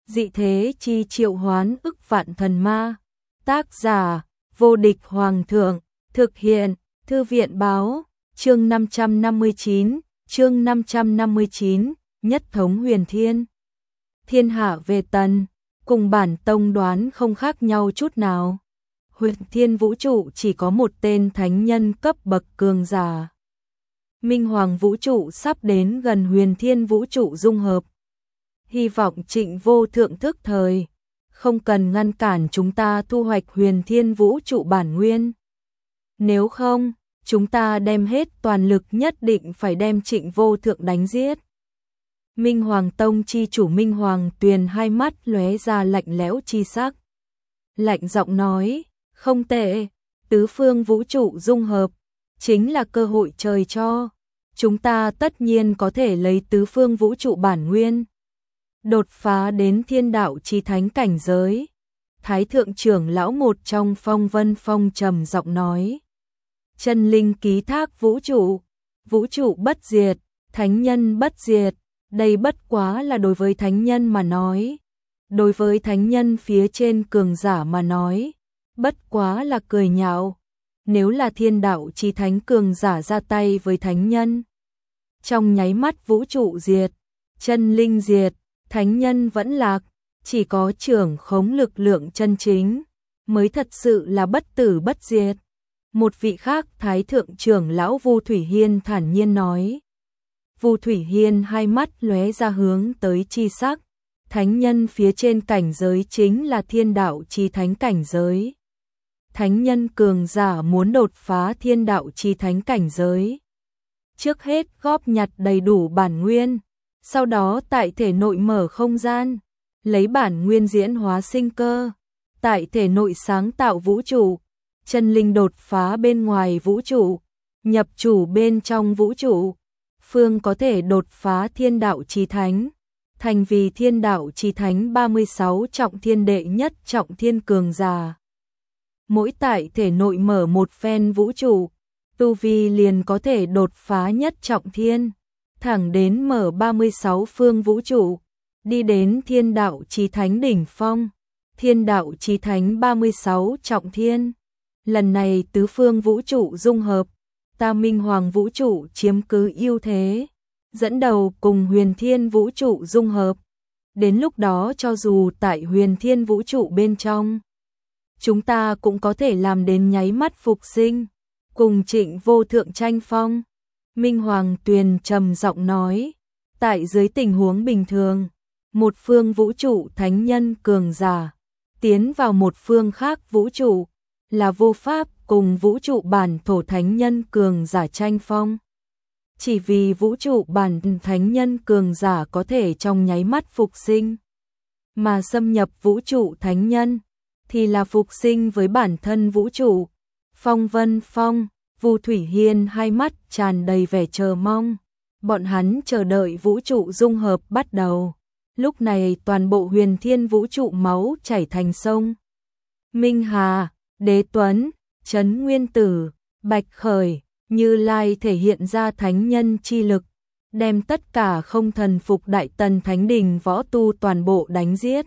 dị thế chi triệu hoán ức vạn thần ma. Tác giả, vô địch hoàng thượng, thực hiện, thư viện báo, chương 559, nhất thống huyền thiên. Thiên hạ về tần, cùng bản tông đoán không khác nhau chút nào. Huyền thiên vũ trụ chỉ có một tên thánh nhân cấp bậc cường giả. Minh Hoàng vũ trụ sắp đến gần huyền thiên vũ trụ dung hợp. Hy vọng Trịnh Vô Thượng thức thời, không cần ngăn cản chúng ta thu hoạch huyền thiên vũ trụ bản nguyên. Nếu không, chúng ta đem hết toàn lực, nhất định phải đem Trịnh Vô Thượng đánh giết. Minh Hoàng Tông chi chủ Minh Hoàng Tuyền hai mắt lóe ra lạnh lẽo chi sắc. Lạnh giọng nói, không tệ, tứ phương vũ trụ dung hợp, chính là cơ hội trời cho. Chúng ta tất nhiên có thể lấy tứ phương vũ trụ bản nguyên, đột phá đến thiên đạo chí thánh cảnh giới. Thái thượng trưởng lão một trong Phong Vân Phong trầm giọng nói. Chân linh ký thác vũ trụ bất diệt, thánh nhân bất diệt, đây bất quá là đối với thánh nhân mà nói. Đối với thánh nhân phía trên cường giả mà nói, bất quá là cười nhạo. Nếu là thiên đạo chí thánh cường giả ra tay với thánh nhân, trong nháy mắt vũ trụ diệt, chân linh diệt, thánh nhân vẫn lạc, chỉ có trưởng khống lực lượng chân chính mới thật sự là bất tử bất diệt. Một vị khác Thái thượng trưởng lão Vu Thủy Hiên thản nhiên nói. Vu Thủy Hiên hai mắt lóe ra hướng tới chi sắc, thánh nhân phía trên cảnh giới chính là thiên đạo chí thánh cảnh giới. Thánh nhân cường giả muốn đột phá thiên đạo chí thánh cảnh giới, trước hết góp nhặt đầy đủ bản nguyên, sau đó tại thể nội mở không gian, lấy bản nguyên diễn hóa sinh cơ, tại thể nội sáng tạo vũ trụ, chân linh đột phá bên ngoài vũ trụ, nhập chủ bên trong vũ trụ, phương có thể đột phá thiên đạo chí thánh, thành vì thiên đạo chí thánh 36 trọng thiên đệ nhất trọng thiên cường giả. Mỗi tại thể nội mở một phen vũ trụ, tu vi liền có thể đột phá nhất trọng thiên, thẳng đến mở 36 phương vũ trụ, đi đến thiên đạo chí thánh đỉnh phong, thiên đạo chí thánh 36 trọng thiên. Lần này tứ phương vũ trụ dung hợp, ta Minh Hoàng vũ trụ chiếm cứ ưu thế, dẫn đầu cùng huyền thiên vũ trụ dung hợp. Đến lúc đó cho dù tại huyền thiên vũ trụ bên trong, chúng ta cũng có thể làm đến nháy mắt phục sinh, cùng Trịnh Vô Thượng tranh phong. Minh Hoàng Tuyền trầm giọng nói, tại dưới tình huống bình thường, một phương vũ trụ thánh nhân cường giả tiến vào một phương khác vũ trụ là vô pháp cùng vũ trụ bản thổ thánh nhân cường giả tranh phong. Chỉ vì vũ trụ bản thánh nhân cường giả có thể trong nháy mắt phục sinh, mà xâm nhập vũ trụ thánh nhân thì là phục sinh với bản thân vũ trụ. Phong Vân Phong, Vu Thủy Hiên hai mắt tràn đầy vẻ chờ mong, bọn hắn chờ đợi vũ trụ dung hợp bắt đầu. Lúc này toàn bộ huyền thiên vũ trụ máu chảy thành sông. Minh Hà, Đế Tuấn, Trấn Nguyên Tử, Bạch Khởi, Như Lai thể hiện ra thánh nhân chi lực, đem tất cả không thần phục Đại Tần Thánh Đình võ tu toàn bộ đánh giết.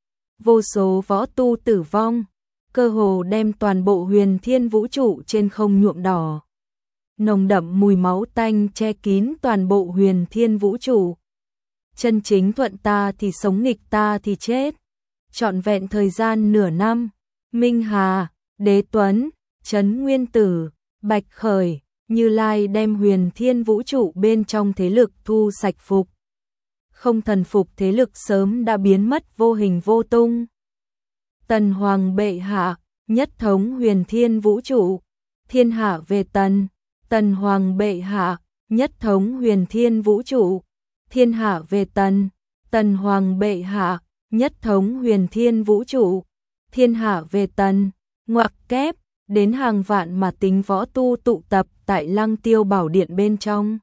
Vô số võ tu tử vong, cơ hồ đem toàn bộ huyền thiên vũ trụ trên không nhuộm đỏ. Nồng đậm mùi máu tanh che kín toàn bộ huyền thiên vũ trụ. Chân chính thuận ta thì sống, nghịch ta thì chết. Trọn vẹn thời gian nửa năm, Minh Hà, Đế Tuấn, Trấn Nguyên Tử, Bạch Khởi, Như Lai đem huyền thiên vũ trụ bên trong thế lực thu sạch phục. Không thần phục thế lực sớm đã biến mất vô hình vô tung. Tần Hoàng bệ hạ, nhất thống huyền thiên vũ trụ, thiên hạ về tần. Tần Hoàng bệ hạ, nhất thống huyền thiên vũ trụ, thiên hạ về tần. Tần Hoàng bệ hạ, nhất thống huyền thiên vũ trụ, thiên hạ về tần. Ngoặc kép, đến hàng vạn mà tính võ tu tụ tập tại Lăng Tiêu Bảo Điện bên trong.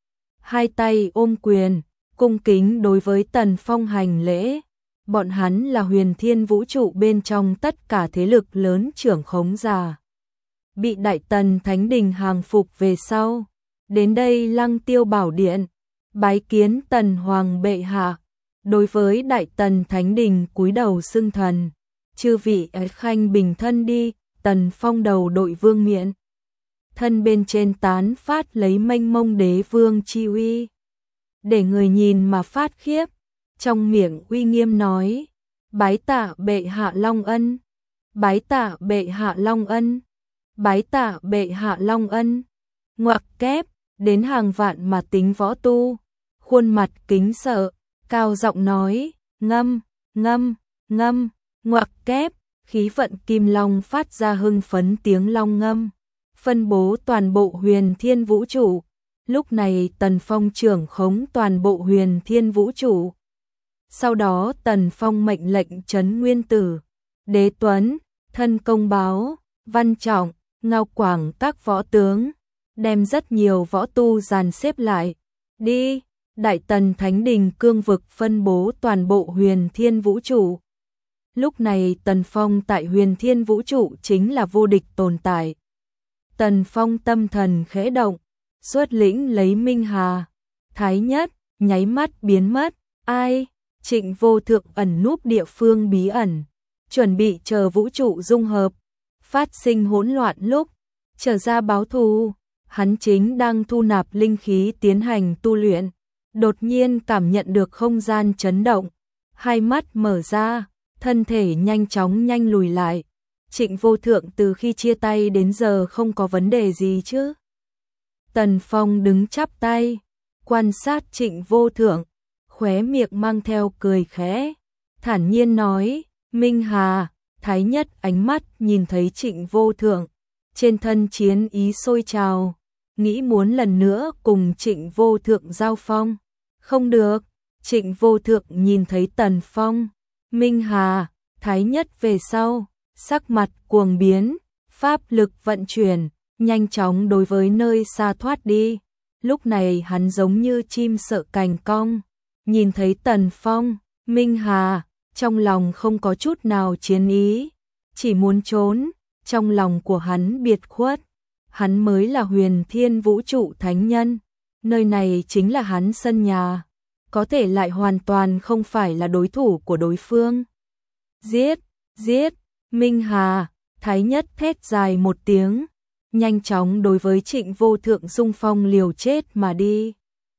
Hai tay ôm quyền, cung kính đối với Tần Phong hành lễ. Bọn hắn là huyền thiên vũ trụ bên trong tất cả thế lực lớn trưởng khống giả, bị Đại Tần Thánh Đình hàng phục về sau, đến đây Lăng Tiêu Bảo Điện, bái kiến Tần Hoàng bệ hạ. đối với Đại Tần Thánh Đình cúi đầu xưng thần, chư vị ấy khanh bình thân đi. Tần Phong đầu đội vương miện, thân bên trên tán phát lấy mênh mông đế vương chi uy, để người nhìn mà phát khiếp, trong miệng uy nghiêm nói: bái tạ bệ hạ long ân, bái tạ bệ hạ long ân, bái tạ bệ hạ long ân. Ngoặc kép, đến hàng vạn mà tính võ tu, khuôn mặt kính sợ, cao giọng nói: ngâm, ngâm, ngâm. Ngoặc kép, khí vận kim long phát ra hưng phấn tiếng long ngâm, phân bố toàn bộ huyền thiên vũ trụ. Lúc này Tần Phong trưởng khống toàn bộ huyền thiên vũ trụ. Sau đó Tần Phong mệnh lệnh Trấn Nguyên Tử, Đế Tuấn, Thân Công Báo, Văn Trọng, Ngao Quảng các võ tướng, đem rất nhiều võ tu dàn xếp lại. Đi, Đại Tần Thánh Đình cương vực phân bố toàn bộ huyền thiên vũ trụ. Lúc này Tần Phong tại huyền thiên vũ trụ chính là vô địch tồn tại. Tần Phong tâm thần khẽ động, xuất lĩnh lấy Minh Hà, Thái Nhất, nháy mắt biến mất. Ai? Trịnh Vô Thượng ẩn núp địa phương bí ẩn, chuẩn bị chờ vũ trụ dung hợp, phát sinh hỗn loạn lúc, trở ra báo thù. Hắn chính đang thu nạp linh khí tiến hành tu luyện, đột nhiên cảm nhận được không gian chấn động, hai mắt mở ra, thân thể nhanh chóng lùi lại. Trịnh Vô Thượng từ khi chia tay đến giờ không có vấn đề gì chứ? Tần Phong đứng chắp tay, quan sát Trịnh Vô Thượng, khóe miệng mang theo cười khẽ, thản nhiên nói: Minh Hà, Thái Nhất ánh mắt nhìn thấy Trịnh Vô Thượng, trên thân chiến ý sôi trào, nghĩ muốn lần nữa cùng Trịnh Vô Thượng giao phong. Không được. Trịnh Vô Thượng nhìn thấy Tần Phong, Minh Hà, Thái Nhất về sau, sắc mặt cuồng biến, pháp lực vận chuyển, nhanh chóng đối với nơi xa thoát đi. Lúc này hắn giống như chim sợ cành cong, nhìn thấy Tần Phong, Minh Hà, trong lòng không có chút nào chiến ý, chỉ muốn trốn. Trong lòng của hắn biệt khuất, hắn mới là huyền thiên vũ trụ thánh nhân, nơi này chính là hắn sân nhà, có thể lại hoàn toàn không phải là đối thủ của đối phương. Giết, giết. Minh Hà, Thái Nhất thét dài một tiếng, nhanh chóng đối với Trịnh Vô Thượng xung phong liều chết mà đi.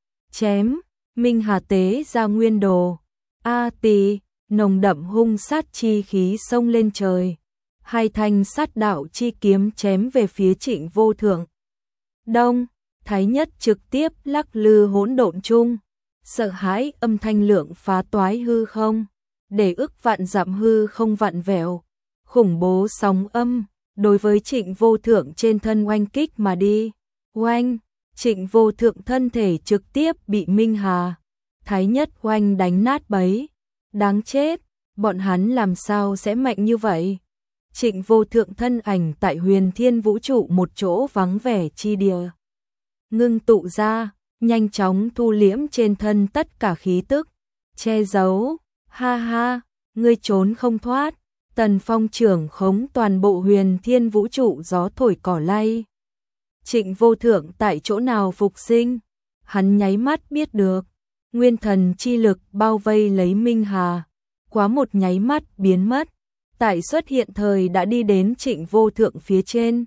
Chém. Minh Hà tế ra nguyên đồ, A Tỳ, nồng đậm hung sát chi khí xông lên trời. Hai thanh sát đạo chi kiếm chém về phía Trịnh Vô Thượng. Đông, Thái Nhất trực tiếp lắc lư hỗn độn chung, sợ hãi âm thanh lượng phá toái hư không, để ức vạn dặm hư không vặn vẹo, khủng bố sóng âm đối với Trịnh Vô Thượng trên thân oanh kích mà đi. Oanh, Trịnh Vô Thượng thân thể trực tiếp bị Minh Hà, Thái Nhất oanh đánh nát bấy. Đáng chết, bọn hắn làm sao sẽ mạnh như vậy? Trịnh Vô Thượng thân ảnh tại huyền thiên vũ trụ một chỗ vắng vẻ chi địa, ngưng tụ ra, nhanh chóng thu liễm trên thân tất cả khí tức, che giấu. Ha ha, ngươi trốn không thoát. Tần Phong trưởng khống toàn bộ huyền thiên vũ trụ gió thổi cỏ lay. Trịnh Vô Thượng tại chỗ nào phục sinh? Hắn nháy mắt biết được, nguyên thần chi lực bao vây lấy Minh Hà, quá một nháy mắt biến mất. Tại xuất hiện thời đã đi đến Trịnh Vô Thượng phía trên.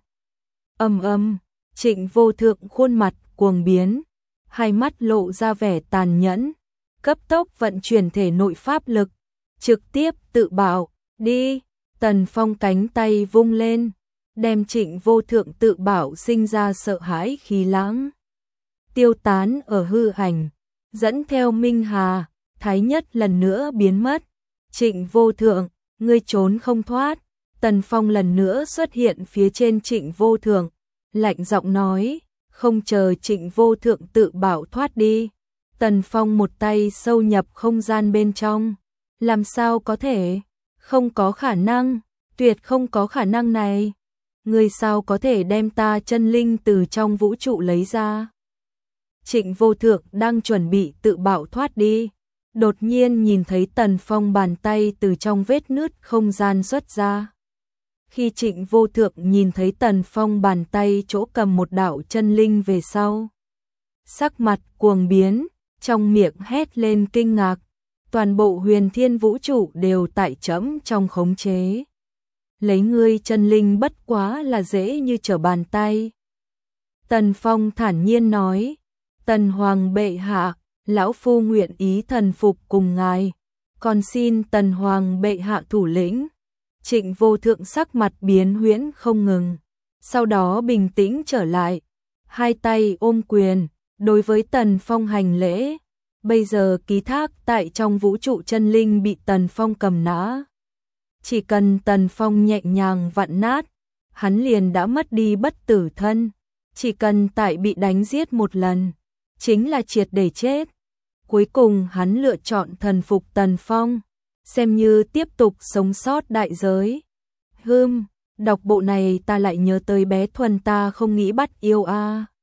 Trịnh Vô Thượng khuôn mặt cuồng biến, hai mắt lộ ra vẻ tàn nhẫn, cấp tốc vận chuyển thể nội pháp lực, trực tiếp tự bạo. Đi. Tần Phong cánh tay vung lên, đem Trịnh Vô Thượng tự bạo sinh ra sợ hãi khí lãng tiêu tán ở hư ảnh, dẫn theo Minh Hà, Thái Nhất lần nữa biến mất. Trịnh Vô Thượng, ngươi trốn không thoát. Tần Phong lần nữa xuất hiện phía trên Trịnh Vô Thượng, lạnh giọng nói, không chờ Trịnh Vô Thượng tự bảo thoát đi. Tần Phong một tay sâu nhập không gian bên trong. Làm sao có thể? Không có khả năng, tuyệt không có khả năng này. Ngươi sao có thể đem ta chân linh từ trong vũ trụ lấy ra? Trịnh Vô Thượng đang chuẩn bị tự bạo thoát đi, đột nhiên nhìn thấy Tần Phong bàn tay từ trong vết nứt không gian xuất ra. Khi Trịnh Vô Thượng nhìn thấy Tần Phong bàn tay chỗ cầm một đạo chân linh về sau, sắc mặt cuồng biến, trong miệng hét lên kinh ngạc. toàn bộ huyền thiên vũ trụ đều tại trẫm trong khống chế. Lấy ngươi chân linh bất quá là dễ như trở bàn tay. Tần Phong thản nhiên nói, Tần Hoàng bệ hạ, lão phu nguyện ý thần phục cùng ngài, còn xin Tần Hoàng bệ hạ thủ lĩnh. Trịnh Vô Thượng sắc mặt biến huyễn không ngừng, sau đó bình tĩnh trở lại, hai tay ôm quyền, đối với Tần Phong hành lễ. Bây giờ ký thác tại trong vũ trụ chân linh bị Tần Phong cầm nã. Chỉ cần Tần Phong nhẹ nhàng vặn nát, hắn liền đã mất đi bất tử thân. Chỉ cần tại bị đánh giết một lần, chính là triệt để chết. Cuối cùng hắn lựa chọn thần phục Tần Phong, xem như tiếp tục sống sót đại giới. Đọc bộ này ta lại nhớ tới bé Thuần ta không nghĩ bắt yêu a.